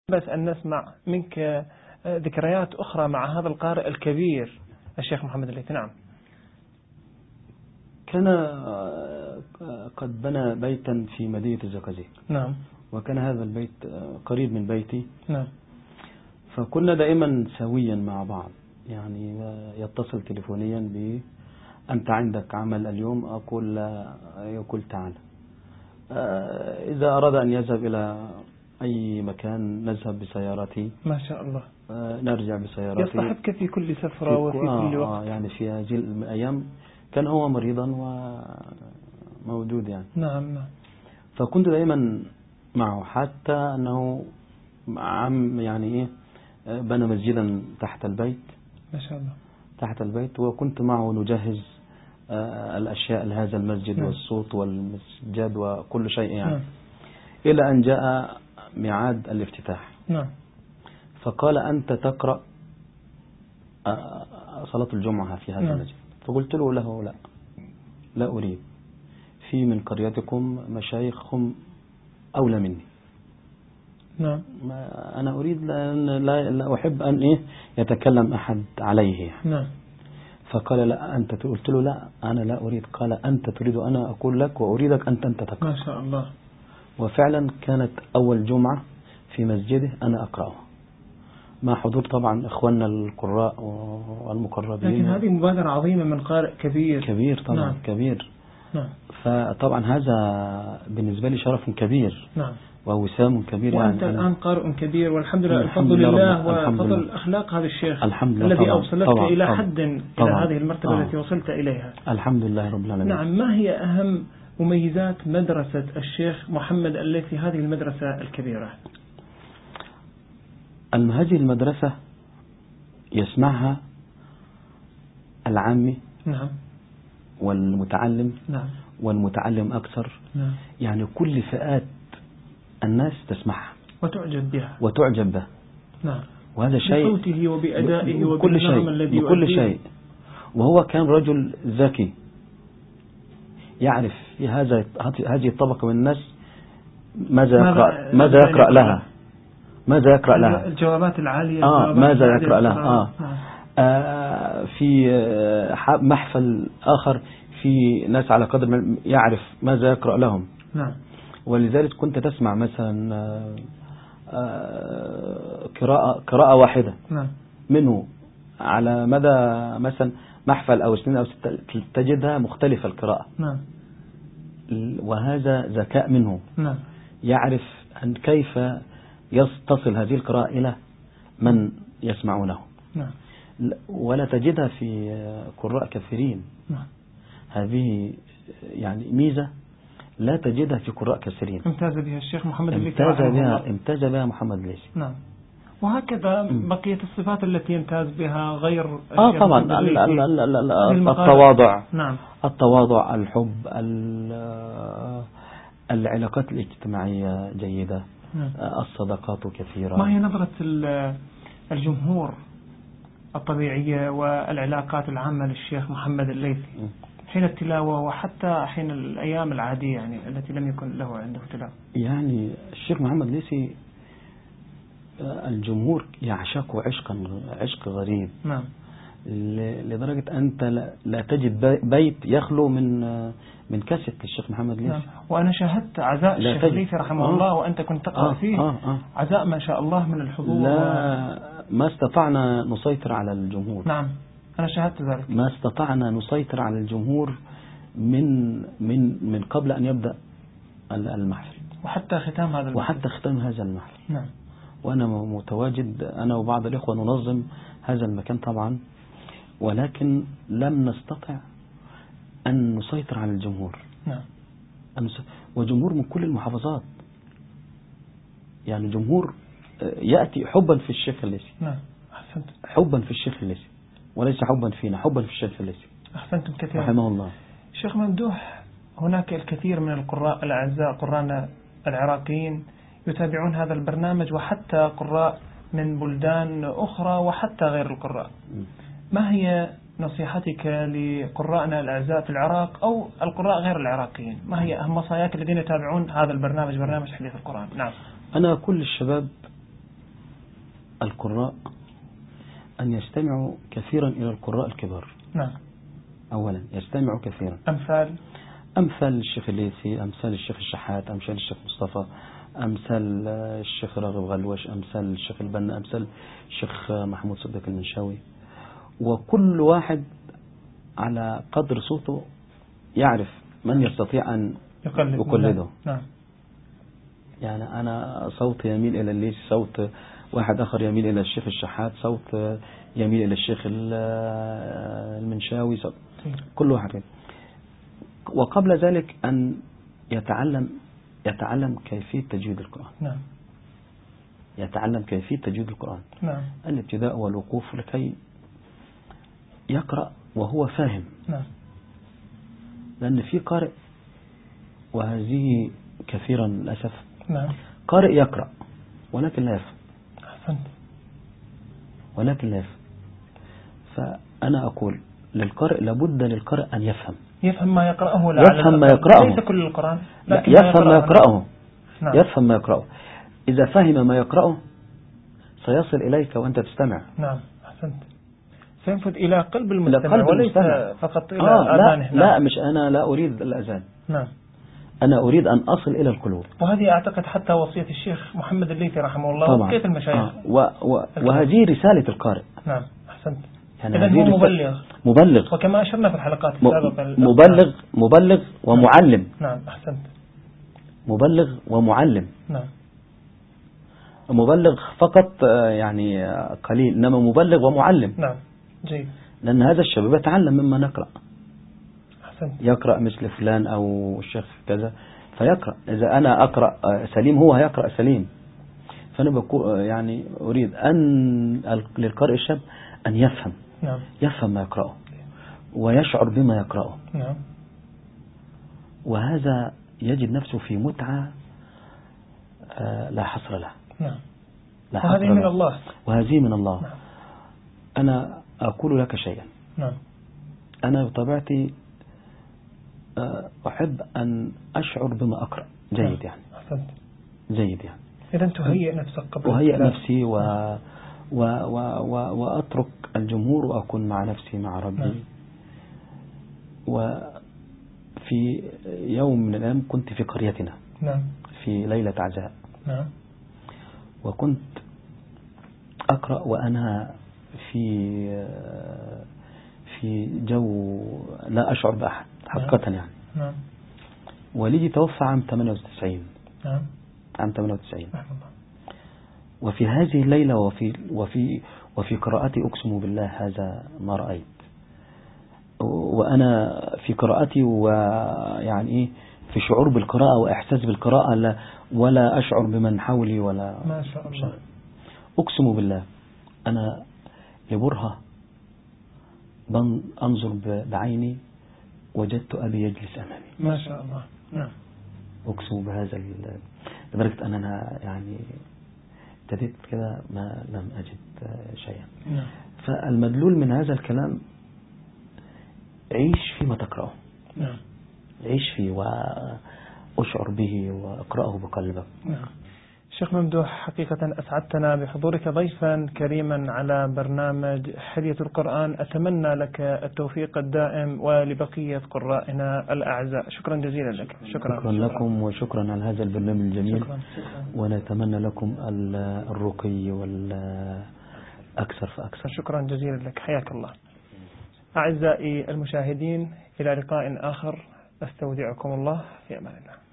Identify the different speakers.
Speaker 1: بس أن نسمع منك ذكريات أخرى مع هذا القارئ الكبير الشيخ محمد الليثي. نعم.
Speaker 2: كان قد بنى بيتا في مدينة الزقازيق.
Speaker 1: نعم.
Speaker 2: وكان هذا البيت قريب من بيتي.
Speaker 1: نعم.
Speaker 2: فكنا دائما سويا مع بعض، يعني يتصل تليفونيا ب أنت عندك عمل اليوم؟ أقول لا، يقول تعال. إذا أراد أن يذهب إلى أي مكان نذهب بسيارتي.
Speaker 1: ما شاء الله.
Speaker 2: نرجع بسيارتي.
Speaker 1: يصطحبك في كل سفرة وفي كل وقت.
Speaker 2: يعني في هذه الأيام كان هو مريضا وموجود يعني.
Speaker 1: نعم.
Speaker 2: فكنت دائما معه، حتى أنه يعني بنى مسجدا تحت البيت.
Speaker 1: ما شاء الله.
Speaker 2: تحت البيت، وكنت معه نجهز الأشياء لهذا المسجد. نعم. والصوت والمسجد وكل شيء يعني. نعم. إلى أن جاء ميعاد الافتتاح.
Speaker 1: نعم.
Speaker 2: فقال أنت تقرأ صلاة الجمعة في هذا. نعم. المسجد. فقلت له لا أريد، في من قريتكم مشايخهم أولى مني.
Speaker 1: نعم.
Speaker 2: أنا أريد لا أحب أن يتكلم أحد عليه.
Speaker 1: نعم.
Speaker 2: فقال لا أنت. قلت له لا أنا لا أريد. قال أنت تريد أنا أقول لك، وأريدك أنت تقرأ.
Speaker 1: ما شاء الله.
Speaker 2: وفعلا كانت أول جمعة في مسجده أنا أقرأه، مع حضور طبعا إخواننا القراء والمقربين.
Speaker 1: لكن هذه مبادرة عظيمة من قارئ كبير
Speaker 2: طبعا.
Speaker 1: نعم.
Speaker 2: كبير.
Speaker 1: نعم.
Speaker 2: فطبعا هذا بالنسبة لي شرف كبير.
Speaker 1: نعم.
Speaker 2: ووسام كبير.
Speaker 1: وأنت
Speaker 2: يعني
Speaker 1: الآن قارئ كبير، والحمد لله. الفضل لله وفضل أخلاق هذا الشيخ الذي أوصلتك إلى حد إلى هذه المرتبة التي وصلت إليها.
Speaker 2: الحمد لله رب العالمين.
Speaker 1: نعم. ما هي أهم مميزات مدرسة الشيخ محمد الليثي، هذه المدرسة الكبيرة؟
Speaker 2: أن هذه المدرسة يسمعها العامي.
Speaker 1: نعم.
Speaker 2: والمتعلم.
Speaker 1: نعم.
Speaker 2: والمتعلم أكثر.
Speaker 1: نعم.
Speaker 2: يعني كل فئات الناس تسمعها
Speaker 1: وتعجب بها. نعم.
Speaker 2: وهذا شيء
Speaker 1: بصوته وبأدائه
Speaker 2: وبالنغم الذي بكل شيء. وهو كان رجل ذكي، يعرف في هذه الطبقة من الناس ماذا يقرأ لها.
Speaker 1: الجوابات العالية.
Speaker 2: ماذا يقرأ لها. في محفل آخر في ناس على قدر يعرف ماذا يقرأ لهم.
Speaker 1: نعم.
Speaker 2: ولذلك كنت تسمع مثلا قراءة واحدة.
Speaker 1: نعم.
Speaker 2: منه على مدى مثلا محفل أو سنين أو تجدها مختلفة القراءة.
Speaker 1: نعم.
Speaker 2: وهذا ذكاء منه.
Speaker 1: نعم.
Speaker 2: يعرف أن كيف تصل هذه القراءة إلى من يسمعونه.
Speaker 1: نعم.
Speaker 2: ولا تجدها في قراء كثيرين.
Speaker 1: نعم.
Speaker 2: هذه يعني ميزة لا تجدها في قراء كثيرين.
Speaker 1: امتاز بها الشيخ محمد الليثي.
Speaker 2: امتاز بها محمد الليثي.
Speaker 1: نعم. وهكذا بقية الصفات التي يمتاز بها غير الشيخ
Speaker 2: طبعا التواضع.
Speaker 1: نعم.
Speaker 2: التواضع، الحب، العلاقات الاجتماعية جيدة.
Speaker 1: نعم.
Speaker 2: الصداقات كثيرة.
Speaker 1: ما هي نظرة الجمهور الطبيعية والعلاقات العامة للشيخ محمد الليثي حين التلاوة وحتى حين الأيام العادية يعني التي لم يكن له عنده تلاوة؟
Speaker 2: يعني الشيخ محمد الليثي الجمهور يعشقه عشق غريب.
Speaker 1: نعم.
Speaker 2: لدرجة أنت لا تجد بيت يخلو من كاسة الشيخ محمد الليثي.
Speaker 1: نعم. وأنا شاهدت عزاء الشيخ الليثي رحمه الله وأنت كنت تقرأ فيه. عزاء ما شاء الله من الحضور.
Speaker 2: ما استطعنا نسيطر على الجمهور.
Speaker 1: نعم. أنا شاهدت ذلك.
Speaker 2: ما استطعنا نسيطر على الجمهور من قبل أن يبدأ المحفل
Speaker 1: وحتى ختام
Speaker 2: هذا المحفل.
Speaker 1: نعم.
Speaker 2: وأنا متواجد أنا وبعض الإخوة ننظم هذا المكان طبعا، ولكن لم نستطع أن نسيطر على الجمهور.
Speaker 1: نعم.
Speaker 2: وجمهور من كل المحافظات، يعني جمهور يأتي حبا في الشيخ الليثي.
Speaker 1: نعم. أحسنت.
Speaker 2: حبا في الشيخ الليثي وليس حبا فينا، حبا في الشيخ الليثي.
Speaker 1: أحسنتم كثيرا
Speaker 2: رحمه الله.
Speaker 1: شيخ ممدوح، هناك الكثير من القراء الأعزاء قراءنا العراقيين يتابعون هذا البرنامج، وحتى قراء من بلدان أخرى وحتى غير القراء. ما هي نصيحتك لقراءنا الأعزاء في العراق أو القراء غير العراقيين؟ ما هي أهم وصاياك الذين يتابعون هذا البرنامج، برنامج حديث القرآن؟ نعم.
Speaker 2: أنا كل الشباب القراء أن يستمعوا كثيرا إلى القراء الكبار.
Speaker 1: نعم.
Speaker 2: أولا يستمعوا كثيرا.
Speaker 1: أمثال
Speaker 2: الشيخ الليثي، أمثال الشيخ الشحات، أمثال الشيخ مصطفى، أمثال الشيخ راغب غلوش، أمثال الشيخ البنا، أمثال الشيخ محمود صديق المنشاوي. وكل واحد على قدر صوته يعرف من يستطيع أن يقلده.
Speaker 1: نعم.
Speaker 2: يعني أنا صوت يميل إلى الليثي، صوت واحد آخر يميل إلى الشيخ الشحات، صوت يميل إلى الشيخ المنشاوي، صوت كل واحد. وقبل ذلك أن يتعلم كيفية تجويد القرآن.
Speaker 1: نعم.
Speaker 2: يتعلم كيفية تجويد القرآن.
Speaker 1: نعم.
Speaker 2: الابتداء والوقوف لكي يقرأ وهو فاهم.
Speaker 1: نعم.
Speaker 2: لأن في قارئ، وهذه كثيرا للأسف،
Speaker 1: نعم،
Speaker 2: قارئ يقرأ ولكن لا يفهم.
Speaker 1: أحسنت.
Speaker 2: ولكن لا يفهم. فأنا أقول للقارئ لابد للقارئ أن
Speaker 1: يفهم ما يقرأه.
Speaker 2: يفهم ما يقرأه،
Speaker 1: ليس كل القرآن،
Speaker 2: لكن يفهم ما يقرأه.
Speaker 1: نعم.
Speaker 2: يفهم ما يقرأه. إذا فهم ما يقرأه سيصل إليك وأنت تستمع.
Speaker 1: نعم، أحسنت. سينفذ إلى قلب المستمع وليس فقط إلى
Speaker 2: آذانه. لا مش أنا لا أريد الأذان.
Speaker 1: نعم.
Speaker 2: أنا أريد أن أصل إلى القلوب.
Speaker 1: وهذه أعتقد حتى وصية الشيخ محمد الليثي رحمه الله وبقية المشايخ.
Speaker 2: وهذه رسالة القارئ.
Speaker 1: نعم، أحسنت.
Speaker 2: يعني
Speaker 1: إذن هو
Speaker 2: مبلغ
Speaker 1: وكما أشرنا في الحلقات السابقة
Speaker 2: مبلغ ومعلم.
Speaker 1: نعم، أحسنت.
Speaker 2: مبلغ ومعلم.
Speaker 1: نعم.
Speaker 2: مبلغ فقط يعني قليل، إنما مبلغ ومعلم.
Speaker 1: نعم، جيد.
Speaker 2: لأن هذا الشباب يتعلم مما نقرأ.
Speaker 1: أحسنت. يقرأ
Speaker 2: مثل فلان أو الشيخ كذا فيقرأ. إذا أنا أقرأ سليم هو هيقرأ سليم. فأنا يعني أريد أن للقارئ الشاب أن يفهم.
Speaker 1: نعم.
Speaker 2: يفهم ما يقرأه ويشعر بما يقرأه.
Speaker 1: نعم.
Speaker 2: وهذا يجد نفسه في متعة لا حصر له.
Speaker 1: نعم. وهذه من الله.
Speaker 2: وهذه من الله.
Speaker 1: نعم.
Speaker 2: أنا أقول لك شيئا.
Speaker 1: نعم.
Speaker 2: أنا بطبيعتي أحب أن أشعر بما أقرأ جيد.
Speaker 1: نعم.
Speaker 2: يعني
Speaker 1: أحسنت.
Speaker 2: جيد يعني.
Speaker 1: إذا تهيئ نفسك قبل.
Speaker 2: أهيئ نفسي وأترك الجمهور وأكون مع نفسي مع ربي.
Speaker 1: نعم.
Speaker 2: وفي يوم من الأيام كنت في قريتنا.
Speaker 1: نعم.
Speaker 2: في ليلة عزاء.
Speaker 1: نعم.
Speaker 2: وكنت أقرأ وأنا في جو لا أشعر بأحد حقيقة. يعني.
Speaker 1: نعم.
Speaker 2: والدي توفى عام 98.
Speaker 1: نعم.
Speaker 2: عام 98. وفي هذه الليلة وفي قراءتي أقسم بالله هذا ما رأيت. وأنا في قراءتي ويعني إيه في شعور بالقراءة وإحساس بالقراءة ولا أشعر بمن حولي ولا.
Speaker 1: ما شاء الله.
Speaker 2: أقسم بالله أنا لبرهة أنظر بعيني وجدت أبي يجلس أمامي.
Speaker 1: ما شاء الله. نعم.
Speaker 2: أقسم بهذا لدرجة أن أنا يعني ابتديت كده ما لم أجد شيئا.
Speaker 1: نعم.
Speaker 2: فالمدلول من هذا الكلام عيش فيما تقرأه.
Speaker 1: نعم.
Speaker 2: عيش فيه وأشعر به وأقرأه بقلبك.
Speaker 1: نعم. شيخ ممدوح، حقيقة أسعدتنا بحضورك ضيفا كريما على برنامج حلية القرآن. أتمنى لك التوفيق الدائم ولبقية قرائنا الأعزاء. شكرا جزيلا لك.
Speaker 2: شكرا لكم وشكرا على هذا البرنامج الجميل.
Speaker 1: شكرا.
Speaker 2: ونتمنى لكم الرقي والأكثر فأكثر.
Speaker 1: شكرا جزيلا لك. حياك الله. أعزائي المشاهدين، إلى لقاء آخر. أستودعكم الله في أمان الله.